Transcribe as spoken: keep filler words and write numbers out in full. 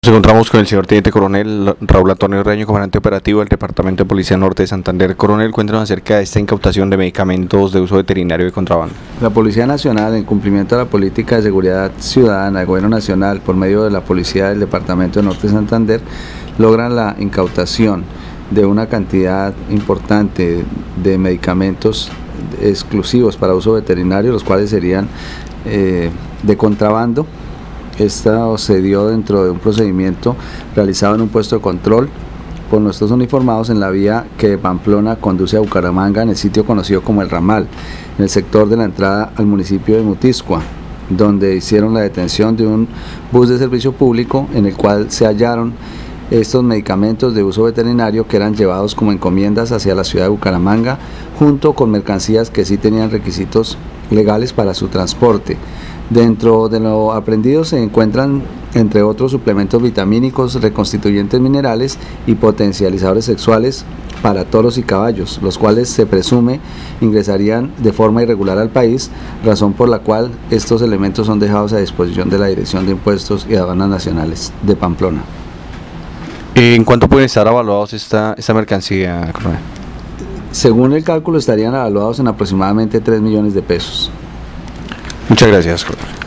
Nos encontramos con el señor Teniente Coronel Raúl Antonio Reaño, comandante operativo del Departamento de Policía Norte de Santander. Coronel, cuéntanos acerca de esta incautación de medicamentos de uso veterinario de contrabando. La Policía Nacional, en cumplimiento de la política de seguridad ciudadana del Gobierno Nacional, por medio de la Policía del Departamento de Norte de Santander, logran la incautación de una cantidad importante de medicamentos exclusivos para uso veterinario, los cuales serían eh, de contrabando. Esta se dio dentro de un procedimiento realizado en un puesto de control por nuestros uniformados en la vía que de Pamplona conduce a Bucaramanga, en el sitio conocido como El Ramal, en el sector de la entrada al municipio de Mutiscua, donde hicieron la detención de un bus de servicio público en el cual se hallaron estos medicamentos de uso veterinario que eran llevados como encomiendas hacia la ciudad de Bucaramanga, junto con mercancías que sí tenían requisitos legales para su transporte. Dentro de lo aprendido se encuentran, entre otros, suplementos vitamínicos, reconstituyentes minerales y potencializadores sexuales para toros y caballos, los cuales se presume ingresarían de forma irregular al país, razón por la cual estos elementos son dejados a disposición de la Dirección de Impuestos y Aduanas Nacionales de Pamplona. ¿En cuánto pueden estar evaluados esta, esta mercancía, Coronel? Según el cálculo, estarían evaluados en aproximadamente tres millones de pesos. Muchas gracias, Coronel.